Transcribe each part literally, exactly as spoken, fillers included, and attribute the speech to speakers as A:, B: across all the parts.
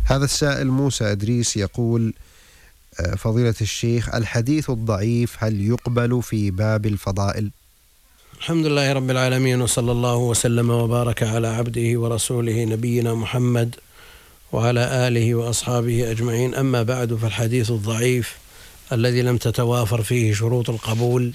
A: هذا السائل موسى إدريس يقول: فضيلة الشيخ، الحديث الضعيف هل يقبل في باب الفضائل؟
B: الحمد لله رب العالمين، وصلى الله وسلم وبارك على عبده ورسوله نبينا محمد وعلى آله وأصحابه أجمعين. أما بعد، فالحديث الضعيف الذي لم تتوافر فيه شروط القبول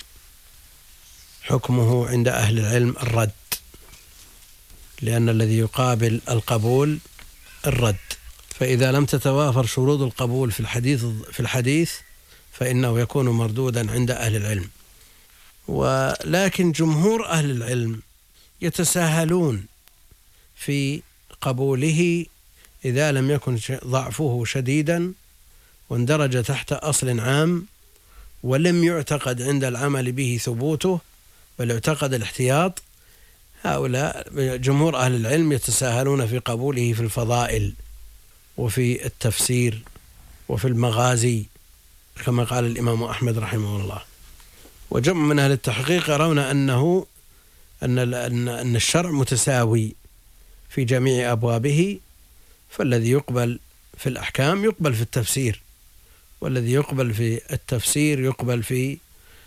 B: حكمه عند أهل العلم الرد، لأن الذي يقابل القبول الرد. فإذا لم تتوافر شروط القبول في الحديث في الحديث فإنه يكون مردودا عند أهل العلم. ولكن جمهور أهل العلم يتساهلون في قبوله إذا لم يكن ضعفه شديدا واندرج تحت أصل عام ولم يعتقد عند العمل به ثبوته بل يعتقد الاحتياط. هؤلاء جمهور أهل العلم يتساهلون في قبوله في الفضائل وفي التفسير وفي المغازي كما قال الإمام أحمد رحمه الله. وجمع من أهل التحقيق يرون أنه أن أن الشرع متساوي في جميع أبوابه، فالذي يقبل في الأحكام يقبل في التفسير، والذي يقبل في التفسير يقبل في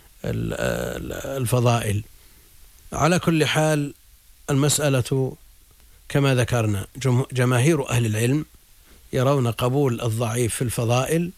B: الفضائل. على كل حال، المسألة كما ذكرنا جماهير أهل العلم يرون قبول الضعيف في الفضائل،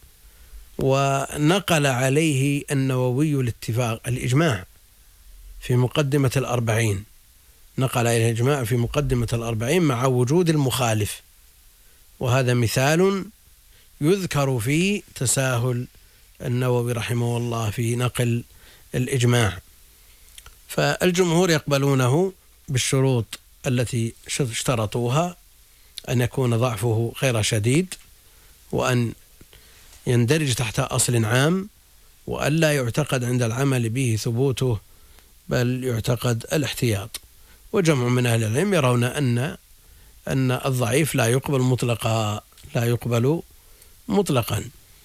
B: ونقل عليه النووي الاتفاق الإجماع في مقدمة الأربعين، نقل عليه الإجماع في مقدمة الأربعين مع وجود المخالف، وهذا مثال يذكر فيه تساهل النووي رحمه الله في نقل الإجماع. فالجمهور يقبلونه بالشروط التي اشترطوها، أن يكون ضعفه غير شديد، وأن يندرج تحت أصل عام، وأن لا يعتقد عند العمل به ثبوته بل يعتقد الاحتياط. وجمع من أهل العلم يرون أن أن الضعيف لا يقبل مطلقا لا يقبل مطلقا.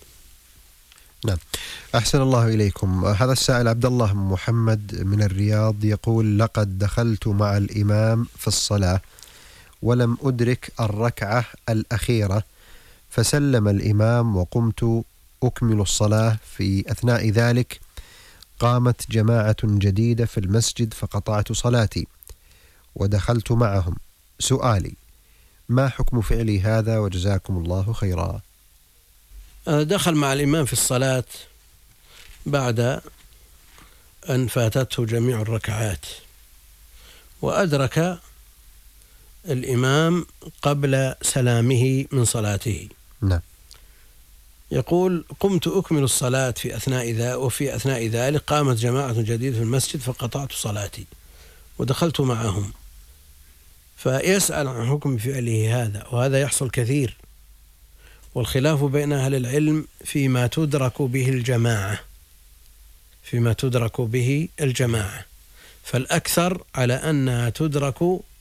A: نعم، أحسن الله إليكم. هذا السائل عبد الله محمد من الرياض يقول: لقد دخلت مع الإمام في الصلاة ولم أدرك الركعة الأخيرة، فسلم الإمام وقمت أكمل الصلاة. في أثناء ذلك قامت جماعة جديدة في المسجد فقطعت صلاتي ودخلت معهم. سؤالي: ما حكم فعلي هذا؟ وجزاكم الله خيرا.
B: دخل مع الإمام في الصلاة بعد أن فاتته جميع الركعات، وأدرك الإمام قبل سلامه من صلاته.
A: نعم.
B: يقول: قمت أكمل الصلاة في أثناء ذا وفي أثناء ذلك قامت جماعة جديدة في المسجد فقطعت صلاتي ودخلت معهم. فيسأل عن حكم فعله هذا، وهذا يحصل كثير، والخلاف بين أهل العلم فيما تدرك به الجماعة فيما تدرك به الجماعة فالأكثر على أنها تدرك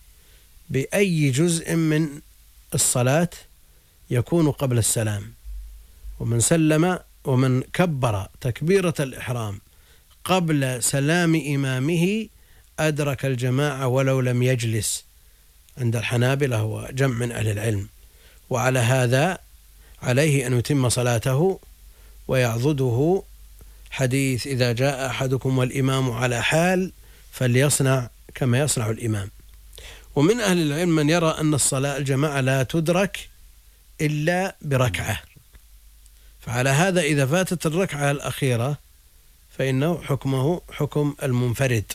B: بأي جزء من الصلاة يكون قبل السلام. ومن سلم ومن كبر تكبيرة الإحرام قبل سلام إمامه أدرك الجماعة ولو لم يجلس، عند الحنابلة وجمع من أهل العلم. وعلى هذا عليه أن يتم صلاته ويعضده حديث: إذا جاء أحدكم والإمام على حال فليصنع كما يصنع الإمام. ومن أهل العلم من يرى أن الصلاة الجماعة لا تدرك إلا بركعة، فعلى هذا إذا فاتت الركعة الأخيرة فإنه حكمه حكم المنفرد.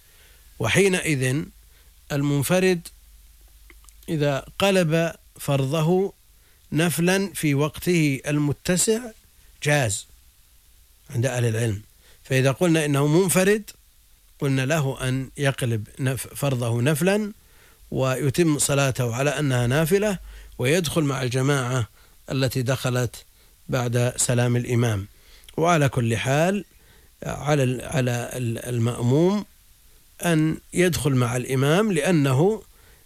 B: وحينئذ المنفرد إذا قلب فرضه نفلا في وقته المتسع جاز عند أهل العلم. فإذا قلنا إنه منفرد قلنا له أن يقلب فرضه نفلا ويتم صلاته على أنها نافلة، ويدخل مع الجماعة التي دخلت بعد سلام الإمام. وعلى كل حال على على المأموم أن يدخل مع الإمام، لأنه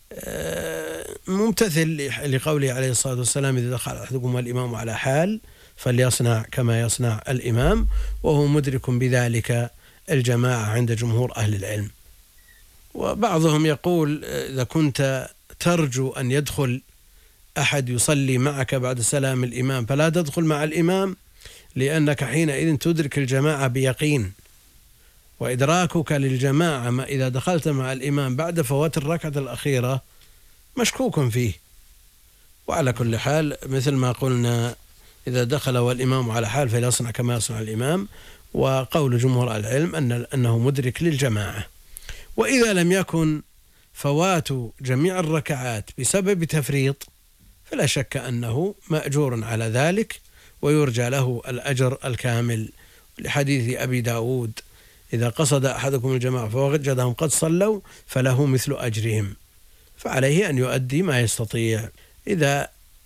B: ممتثل لقوله عليه الصلاة والسلام: إذا دخل أحدكم الإمام على حال فليصنع كما يصنع الإمام، وهو مدرك بذلك الجماعة عند جمهور أهل العلم. وبعضهم يقول: إذا كنت ترجو أن يدخل أحد يصلي معك بعد سلام الإمام فلا تدخل مع الإمام، لأنك حينئذ تدرك الجماعة بيقين، وإدراكك للجماعة ما إذا دخلت مع الإمام بعد فوات الركعة الأخيرة مشكوك فيه. وعلى كل حال مثل ما قلنا إذا دخل والإمام على حال فليصنع كما يصنع الإمام، وقول جمهور العلم أن أنه مدرك للجماعة. وإذا لم يكن فوات جميع الركعات بسبب تفريط فلا شك أنه مأجور على ذلك ويرجى له الأجر الكامل، لحديث أبي داود إذا قصد أحدكم الجماعة فوجدهم قد صلوا فله مثل أجرهم، فعليه أن يؤدي ما يستطيع. إذا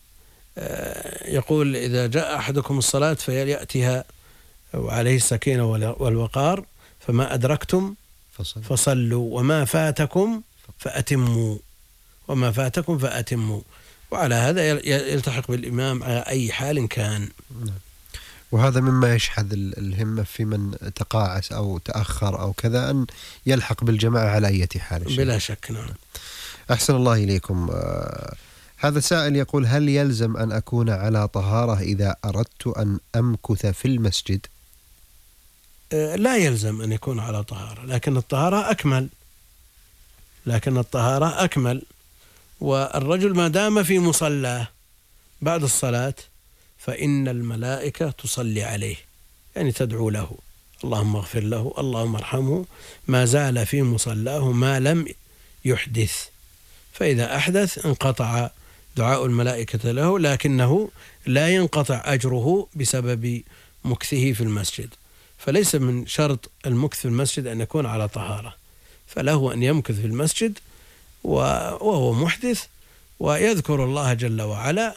B: يقول إذا جاء أحدكم الصلاة فيأتيها وعليه السكينة والوقار، فما أدركتم فصلوا وما فاتكم فأتموا وما فاتكم فأتموا. وعلى هذا يلتحق بالإمام على أي حال كان.
A: وهذا مما يشحذ الهمة في من تقاعس أو تأخر أو كذا أن يلحق بالجماعة على أي حال.
B: بلا شك. نعم.
A: أحسن الله إليكم. آه هذا سائل يقول هل يلزم أن أكون على طهارة إذا أردت أن أمكث في المسجد؟
B: آه لا يلزم أن يكون على طهارة، لكن الطهارة أكمل لكن الطهارة أكمل والرجل ما دام في مصلاه بعد الصلاة فإن الملائكة تصلي عليه، يعني تدعو له اللهم اغفر له اللهم ارحمه، ما زال في مصلاه ما لم يحدث. فإذا أحدث انقطع دعاء الملائكة له، لكنه لا ينقطع أجره بسبب مكثه في المسجد. فليس من شرط المكث في المسجد أن يكون على طهارة، فله أن يمكث في المسجد وهو محدث ويذكر الله جل وعلا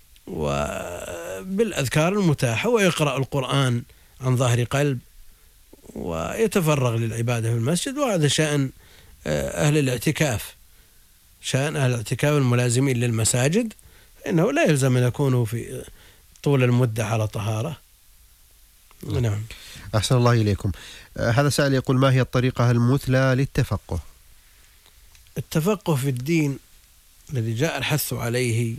B: وبالأذكار المتاحة ويقرأ القرآن عن ظهر قلب ويتفرغ للعبادة في المسجد. وهذا شأن أهل الاعتكاف، شأن أهل الاعتكاف الملازمين للمساجد، إنه لا يلزم أن يكونوا في طول المدة على طهارة. نعم.
A: أحسن الله إليكم. هذا سائل يقول ما هي الطريقة المثلى للتفقه؟
B: التفقه في الدين الذي جاء الحث عليه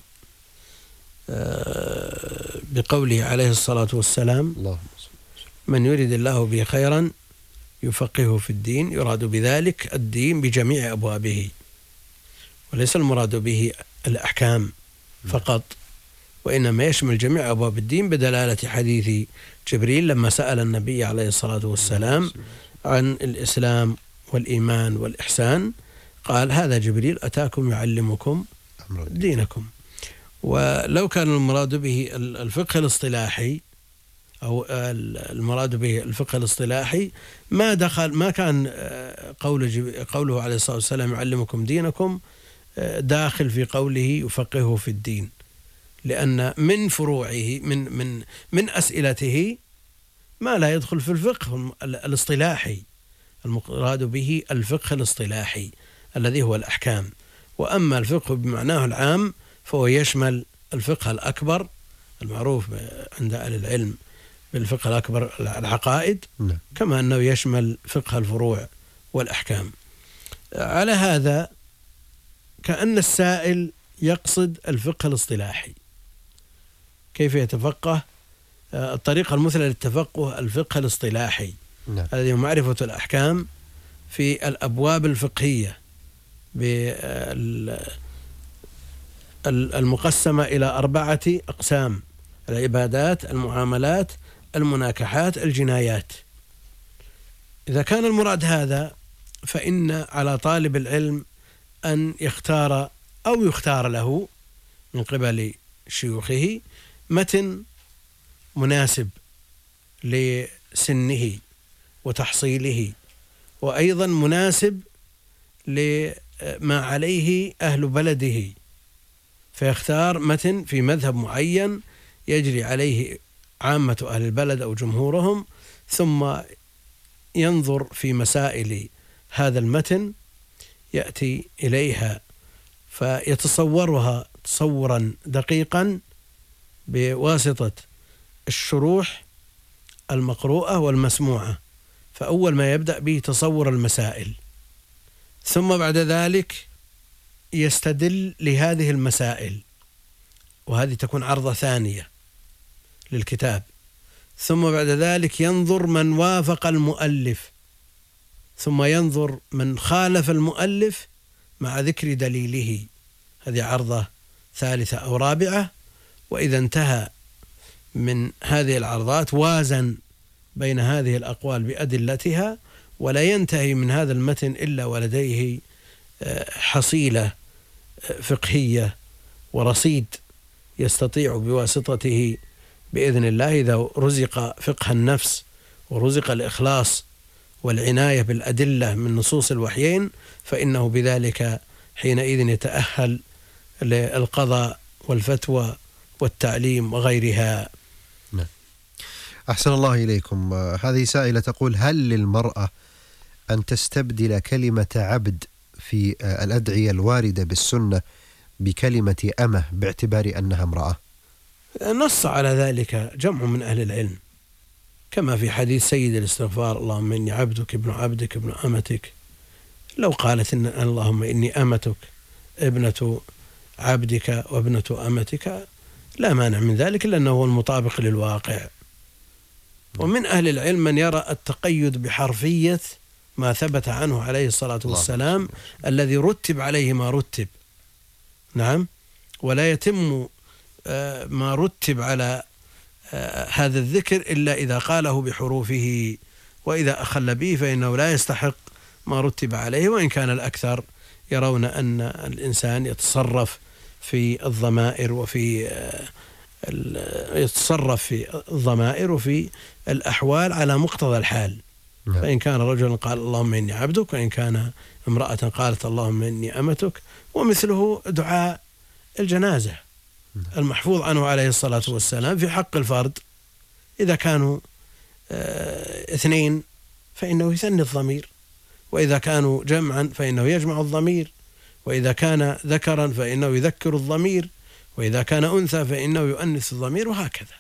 B: بقوله عليه الصلاة والسلام اللهم من يريد الله به خيرا يفقهه في الدين، يراد بذلك الدين بجميع أبوابه، وليس المراد به الأحكام فقط، وإنما يشمل جميع أبواب الدين بدلالة حديث جبريل لما سأل النبي عليه الصلاة والسلام عن الإسلام والإيمان والإحسان، قال هذا جبريل أتاكم يعلمكم دينكم. ولو كان المراد به الفقه الاصطلاحي أو المراد به الفقه الاصطلاحي ما دخل ما كان قول قوله عليه الصلاة والسلام يعلمكم دينكم داخل في قوله يفقهه في الدين، لأن من فروعه من من من أسئلته ما لا يدخل في الفقه الاصطلاحي، المراد به الفقه الاصطلاحي الذي هو الأحكام. وأما الفقه بمعناه العام فهو يشمل الفقه الأكبر المعروف عند أهل العلم بالفقه الأكبر العقائد، كما أنه يشمل فقه الفروع والأحكام. على هذا كأن السائل يقصد الفقه الاصطلاحي، كيف يتفقه؟ الطريقة المثلى للتفقه الفقه الاصطلاحي الذي هو معرفة الأحكام في الأبواب الفقهية المقسمة إلى أربعة أقسام: العبادات، المعاملات، المناكحات، الجنايات. إذا كان المراد هذا فإن على طالب العلم أن يختار أو يختار له من قبل شيوخه متن مناسب لسنه وتحصيله، وأيضا مناسب لما عليه أهل بلده، فيختار متن في مذهب معين يجري عليه عامة أهل البلد أو جمهورهم، ثم ينظر في مسائل هذا المتن يأتي إليها فيتصورها تصورا دقيقا بواسطة الشروح المقروءة والمسموعة. فأول ما يبدأ به تصور المسائل، ثم بعد ذلك يستدل لهذه المسائل وهذه تكون عرضة ثانية للكتاب، ثم بعد ذلك ينظر من وافق المؤلف، ثم ينظر من خالف المؤلف مع ذكر دليله، هذه عرضة ثالثة أو رابعة. وإذا انتهى من هذه العرضات وازن بين هذه الأقوال بأدلتها، ولا ينتهي من هذا المتن إلا ولديه حصيلة فقهية ورصيد يستطيع بواسطته بإذن الله، إذا رزق فقه النفس ورزق الإخلاص والعناية بالأدلة من نصوص الوحيين، فإنه بذلك حينئذ يتأهل للقضاء والفتوى والتعليم وغيرها.
A: نعم. أحسن الله إليكم. هذه سائلة تقول: هل للمرأة أن تستبدل كلمة عبد في الأدعية الواردة بالسنة بكلمة أمة باعتبار أنها امرأة؟
B: نص على ذلك جمع من أهل العلم، كما في حديث سيد الاستغفار: اللهم إني عبدك ابن عبدك ابن أمتك. لو قالت إن اللهم إني أمتك ابنة عبدك وابنة أمتك لا مانع من ذلك، لأنه هو المطابق للواقع. ومن أهل العلم من يرى التقيد بحرفية ما ثبت عنه عليه الصلاة والسلام الذي رتب عليه ما رتب. نعم. ولا يتم ما رتب على هذا الذكر إلا إذا قاله بحروفه، وإذا أخل به فإنه لا يستحق ما رتب عليه، وإن كان الأكثر يرون أن الإنسان يتصرف في الضمائر وفي يتصرف في الضمائر وفي الأحوال على مقتضى الحال. فإن كان رجلا قال اللهم إني عبدك، وإن كان امرأة قالت اللهم إني أمتك. ومثله دعاء الجنازة المحفوظ عنه عليه الصلاة والسلام في حق الفرد، إذا كانوا اه اثنين فإنه يثني الضمير، وإذا كانوا جمعا فإنه يجمع الضمير، وإذا كان ذكرا فإنه يذكر الضمير، وإذا كان أنثى فإنه يؤنث الضمير، وهكذا.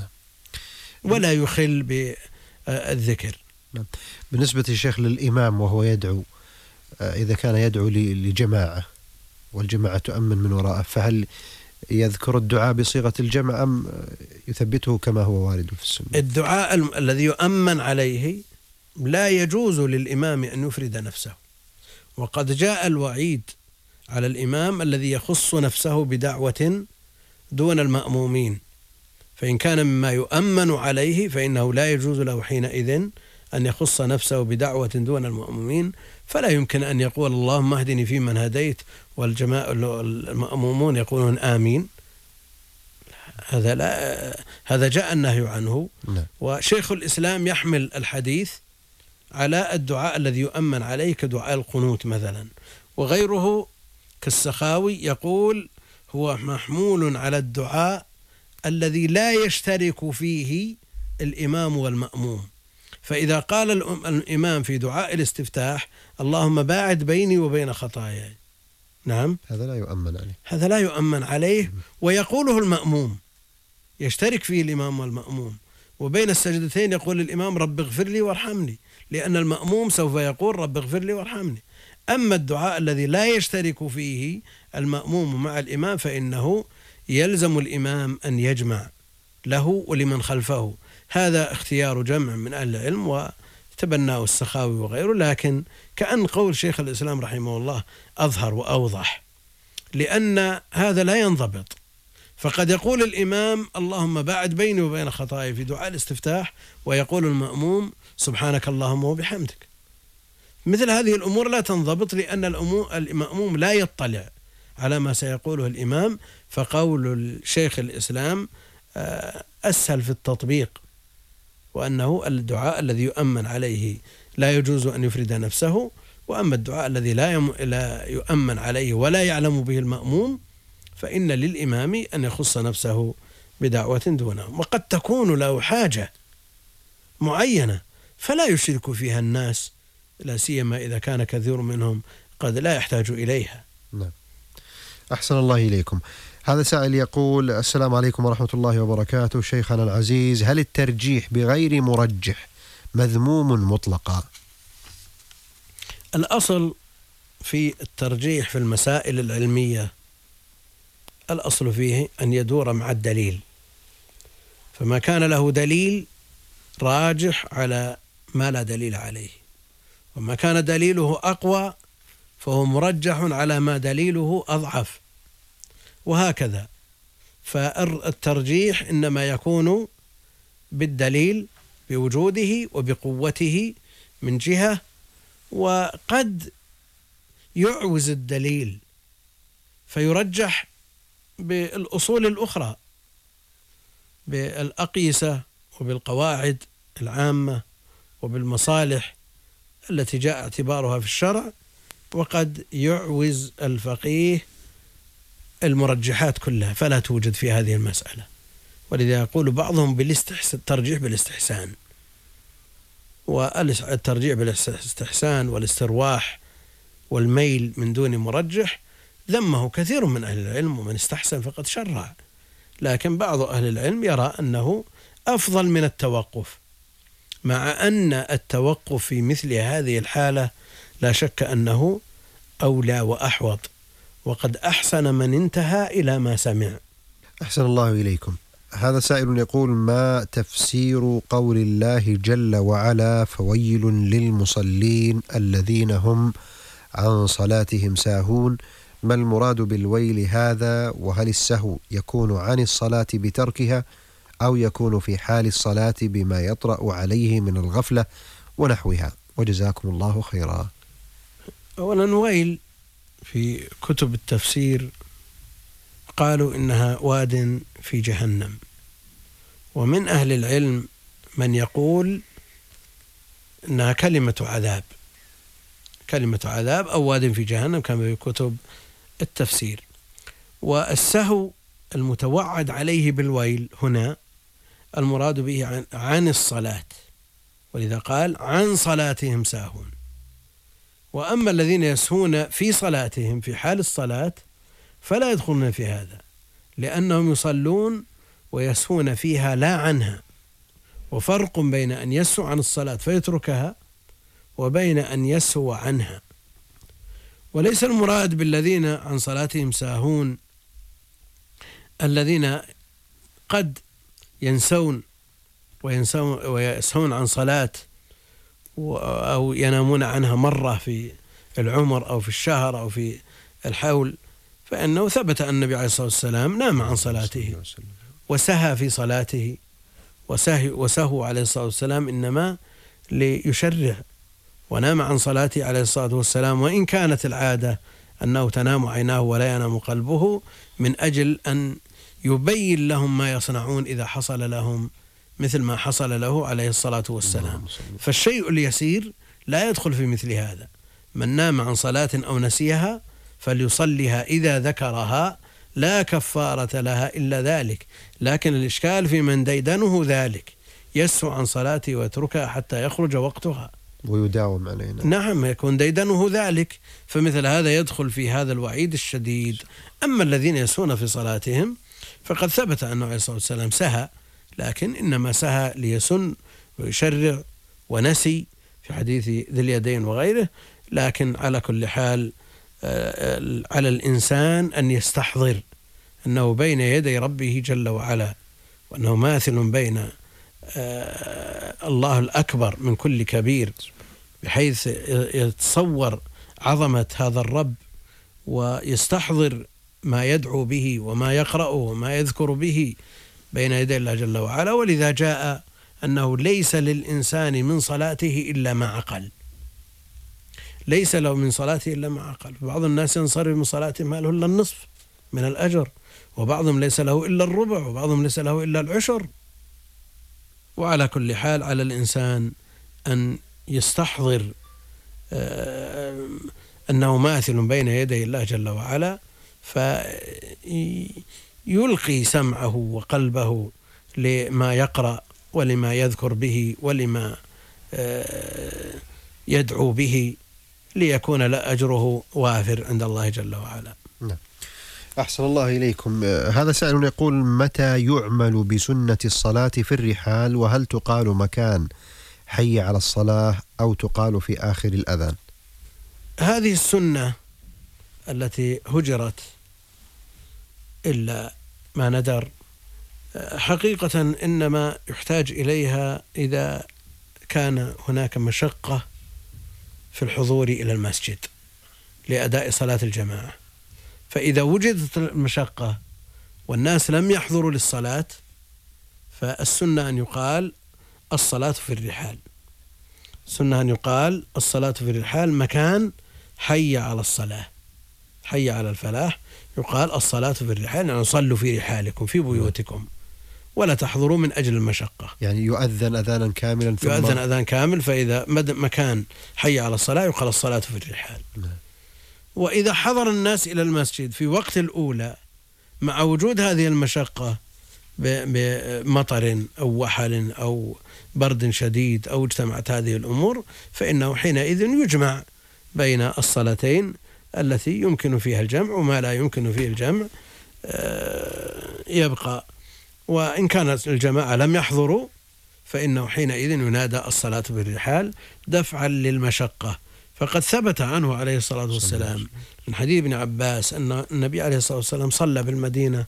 B: ولا يخل بالذكر.
A: بالنسبة للشيخ للإمام وهو يدعو، إذا كان يدعو لجماعة والجماعة تؤمن من وراءه، فهل يذكر الدعاء بصيغة الجمع أم يثبته كما هو وارد في السنة؟
B: الدعاء الذي يؤمن عليه لا يجوز للإمام أن يفرد نفسه، وقد جاء الوعيد على الإمام الذي يخص نفسه بدعوة دون المأمومين، فإن كان مما يؤمن عليه فإنه لا يجوز له حينئذ أن يخص نفسه بدعوة دون المأمومين. فلا يمكن أن يقول اللهم اهدني فيمن هديت والجماعة المأمومون يقولون آمين، هذا لا، هذا جاء النهي عنه.
A: لا.
B: وشيخ الإسلام يحمل الحديث على الدعاء الذي يؤمن عليه كدعاء القنوت مثلا، وغيره كالسخاوي يقول هو محمول على الدعاء الذي لا يشترك فيه الإمام والمأموم. فإذا قال الإمام في دعاء الاستفتاح اللهم باعد بيني وبين خطاياي، نعم،
A: هذا لا يؤمن عليه،
B: هذا لا يؤمن عليه. ويقوله المأموم، يشترك فيه الإمام والمأموم، وبين السجدتين يقول الإمام رب اغفر لي وارحمني، لأن المأموم سوف يقول رب اغفر لي وارحمني. أما الدعاء الذي لا يشترك فيه المأموم مع الإمام فإنه يلزم الإمام أن يجمع له ولمن خلفه. هذا اختيار جمع من أهل العلم وتبناه السخاوي وغيره، لكن كأن قول شيخ الإسلام رحمه الله أظهر وأوضح، لأن هذا لا ينضبط. فقد يقول الإمام اللهم باعد بيني وبين خطاياي في دعاء الاستفتاح، ويقول المأموم سبحانك اللهم وبحمدك. مثل هذه الأمور لا تنضبط، لأن المأموم لا يطلع على ما سيقوله الإمام. فقول الشيخ الإسلام أسهل في التطبيق، وأنه الدعاء الذي يؤمن عليه لا يجوز أن يفرد نفسه، وأما الدعاء الذي لا يؤمن عليه ولا يعلم به المأموم فإن للإمام أن يخص نفسه بدعوة دونه. وقد تكون له حاجة معينة فلا يشرك فيها الناس، لا سيما إذا كان كثير منهم قد لا يحتاج إليها.
A: نعم. أحسن الله إليكم. هذا سائل يقول السلام عليكم ورحمة الله وبركاته، شيخنا العزيز، هل الترجيح بغير مرجح مذموم مطلقا؟
B: الأصل في الترجيح في المسائل العلمية الأصل فيه أن يدور مع الدليل، فما كان له دليل راجح على ما لا دليل عليه، وما كان دليله أقوى فهو مرجح على ما دليله أضعف، وهكذا. فالترجيح إنما يكون بالدليل بوجوده وبقوته من جهة، وقد يعوز الدليل فيرجح بالأصول الأخرى، بالأقيسة وبالقواعد العامة وبالمصالح التي جاء اعتبارها في الشرع، وقد يعوز الفقيه المرجحات كلها فلا توجد في هذه المسألة. ولذا يقول بعضهم بالترجيح بالاستحسان، والترجيح بالاستحسان والاسترواح والميل من دون مرجح ذمه كثير من أهل العلم، ومن استحسن فقد شرع. لكن بعض أهل العلم يرى أنه أفضل من التوقف، مع أن التوقف في مثل هذه الحالة لا شك أنه أولى وأحوط، وقد أحسن من انتهى إلى ما سمع.
A: أحسن الله إليكم. هذا سائل يقول: ما تفسير قول الله جل وعلا: فويل للمصلين الذين هم عن صلاتهم ساهون؟ ما المراد بالويل هذا؟ وهل السهو يكون عن الصلاة بتركها، أو يكون في حال الصلاة بما يطرأ عليه من الغفلة ونحوها؟ وجزاكم الله خيرا.
B: أولا، ويل في كتب التفسير قالوا إنها واد في جهنم، ومن أهل العلم من يقول إنها كلمة عذاب، كلمة عذاب أو واد في جهنم كما في كتب التفسير. والسهو المتوعد عليه بالويل هنا المراد به عن, عن الصلاة، ولذا قال عن صلاتهم ساهون. وأما الذين يسهون في صلاتهم في حال الصلاة فلا يدخلون في هذا، لأنهم يصلون ويسهون فيها لا عنها. وفرق بين أن يسهو عن الصلاة فيتركها وبين أن يسهو عنها. وليس المراد بالذين عن صلاتهم ساهون الذين قد ينسون وينسون ويسهون عن صلاة أو ينامون عنها مرة في العمر أو في الشهر أو في الحول، فإنه ثبت أن النبي عليه الصلاة والسلام نام عن صلاته وسهى في صلاته، وسهو عليه الصلاة والسلام إنما ليشرع، ونام عن صلاته عليه الصلاة والسلام، وإن كانت العادة أنه تنام عيناه ولا ينام قلبه، من أجل أن يبين لهم ما يصنعون إذا حصل لهم مثل ما حصل له عليه الصلاة والسلام. فالشيء اليسير لا يدخل في مثل هذا. من نام عن صلاة أو نسيها فليصليها إذا ذكرها، لا كفارة لها إلا ذلك. لكن الإشكال في من ديدنه ذلك، يسهو عن صلاته ويتركها حتى يخرج وقتها
A: ويداوم علينا.
B: نعم، يكون ديدنه ذلك، فمثل هذا يدخل في هذا الوعيد الشديد. أما الذين يسهون في صلاتهم فقد ثبت أنه عليه الصلاة والسلام سهى، لكن إنما سهى ليسن ويشرع ونسي في حديث ذي اليدين وغيره. لكن على كل حال على الإنسان أن يستحضر أنه بين يدي ربه جل وعلا، وأنه ماثل بين الله الأكبر من كل كبير، بحيث يتصور عظمة هذا الرب ويستحضر ما يدعو به وما يقرأه وما يذكر به بين يدي الله جل وعلا. ولذا جاء أنه ليس للإنسان من صلاته إلا ما عقل، ليس له من صلاته إلا ما عقل. بعض الناس ينصرف من صلاته ما له إلا النصف من الأجر، وبعضهم ليس له إلا الربع، وبعضهم ليس له إلا العشر. وعلى كل حال على الإنسان أن يستحضر أنه ماثل بين يدي الله جل وعلا، فيلقي سمعه وقلبه لما يقرأ ولما يذكر به ولما يدعو به، ليكون له أجره وافر عند الله جل وعلا.
A: نعم. أحسن الله إليكم. هذا سائل يقول: متى يعمل بسنة الصلاة في الرحال؟ وهل تقال مكان حي على الصلاة أو تقال في آخر الأذان؟
B: هذه السنة التي هجرت إلا ما ندر. حقيقة إنما يحتاج إليها إذا كان هناك مشقة في الحضور إلى المسجد لأداء صلاة الجماعة. فإذا وجدت المشقة والناس لم يحضروا للصلاة فالسنة أن يقال الصلاة في الرحال. السنة أن يقال الصلاة في الرحال مكان حي على الصلاة، حي على الفلاح، يقال الصلاة في الرحال، يعني صلوا في رحالكم في بيوتكم ولا تحضروا من أجل المشقة.
A: يعني يؤذن أذانا كاملا ثم
B: يؤذن أذان كامل، فإذا مكان حي على الصلاة يقال الصلاة في الرحال.
A: نعم.
B: وإذا حضر الناس إلى المسجد في وقت الأولى مع وجود هذه المشقة بمطر أو وحل أو برد شديد أو اجتمعت هذه الأمور، فإنه حينئذ يجمع بين الصلاتين التي يمكن فيها الجمع، وما لا يمكن فيه الجمع يبقى. وإن كانت الجماعة لم يحضروا فإنه حينئذ ينادى الصلاة بالرحال دفعا للمشقة. فقد ثبت عنه عليه الصلاة والسلام من حديث ابن عباس أن النبي عليه الصلاة والسلام صلى بالمدينة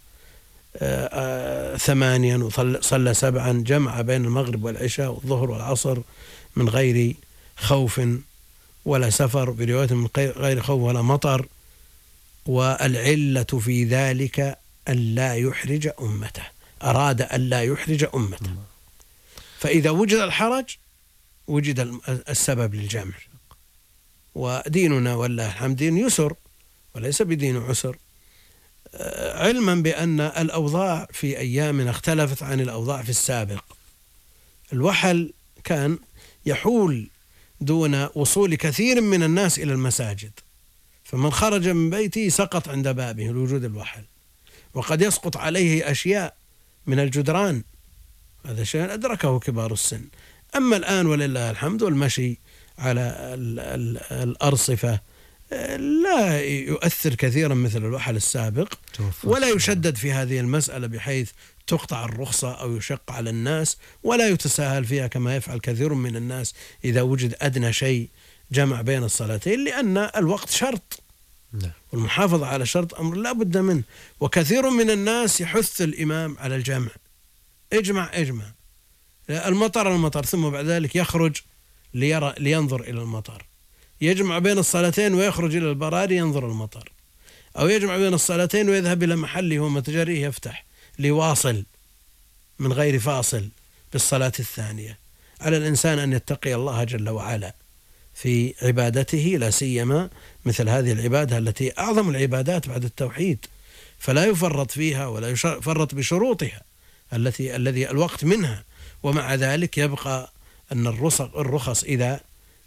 B: ثمانيا وصلى سبعا، جمع بين المغرب والعشاء والظهر والعصر من غير خوف ولا سفر، برواية من غير خوف ولا مطر. والعلة في ذلك ألا يحرج أمته، أراد ألا يحرج أمته. فإذا وجد الحرج وجد السبب للجمع. وديننا والله الحمد دين يسر وليس بدين عسر، علما بأن الأوضاع في أيامنا اختلفت عن الأوضاع في السابق. الوحل كان يحول دون وصول كثير من الناس إلى المساجد، فمن خرج من بيته سقط عند بابه لوجود الوحل، وقد يسقط عليه أشياء من الجدران، هذا شيء أدركه كبار السن. أما الآن ولله الحمد والمشي على الأرصفة لا يؤثر كثيرا مثل الوحل السابق، ولا يشدد في هذه المسألة بحيث تقطع الرخصة أو يشق على الناس، ولا يتساهل فيها كما يفعل كثير من الناس إذا وجد أدنى شيء جمع بين الصلاتين، لأن الوقت شرط والمحافظة على شرط أمر لا بد منه. وكثير من الناس يحث الإمام على الجمع، اجمع اجمع المطر المطر، ثم بعد ذلك يخرج ليرى لينظر إلى المطر، يجمع بين الصلاتين ويخرج إلى البراري ينظر المطر، أو يجمع بين الصلاتين ويذهب إلى محله ومتجريه يفتح ليواصل من غير فاصل بالصلاة الثانية. على الإنسان أن يتقي الله جل وعلا في عبادته، لا سيما مثل هذه العبادة التي أعظم العبادات بعد التوحيد، فلا يفرط فيها ولا يفرط بشروطها التي الذي الوقت منها. ومع ذلك يبقى أن الرخص إذا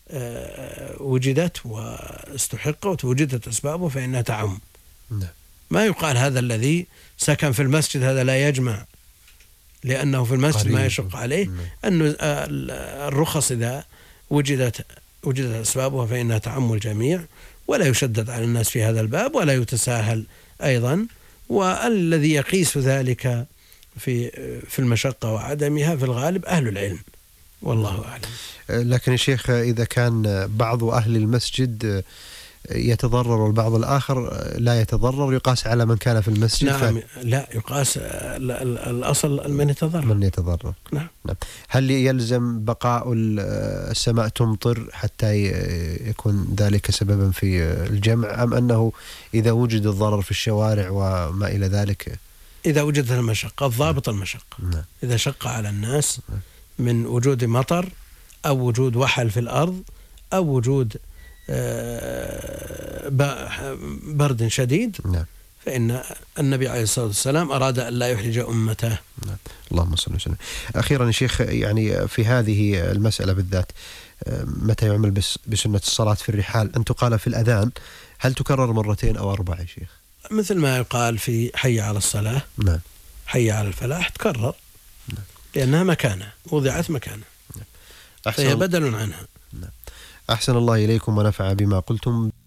B: وجدت واستحقت ووجدت أسبابه فإنها تعم. ما يقال هذا الذي سكن في المسجد هذا لا يجمع لأنه في المسجد ما يشق عليه. أن الرخص إذا وجدت وجدت أسبابها فإنها تعم الجميع، ولا يشدد على الناس في هذا الباب ولا يتساهل أيضا. والذي يقيس ذلك في في المشقة وعدمها في الغالب أهل العلم، والله أعلم.
A: لكن يا شيخ إذا كان بعض أهل المسجد يتضرر والبعض الآخر لا يتضرر، يقاس على من كان في المسجد؟
B: نعم ف... لا يقاس الأصل من يتضرر.
A: من يتضرر.
B: نعم.
A: نعم. هل يلزم بقاء السماء تمطر حتى يكون ذلك سببا في الجمع، أم أنه إذا وجد الضرر في الشوارع وما إلى ذلك؟
B: إذا وجدت المشقة، الضابط المشقة.
A: نعم.
B: إذا شق على الناس من وجود مطر أو وجود وحل في الأرض أو وجود برد شديد،
A: نعم،
B: فإن النبي عليه الصلاة والسلام أراد أن لا يحرج أمته.
A: نعم. اللهم صل وسلم. أخيرا يا شيخ، يعني في هذه المسألة بالذات متى يعمل بسنة الصلاة في الرحال أن تقال في الأذان، هل تكرر مرتين أو أربع يا شيخ؟
B: مثل ما يقال في حي على الصلاة،
A: نعم،
B: حي على الفلاح، تكرر.
A: نعم.
B: لأنها مكانة وضعت مكانة،
A: نعم.
B: فهي بدل عنها.
A: نعم. أحسن الله إليكم ونفع بما قلتم.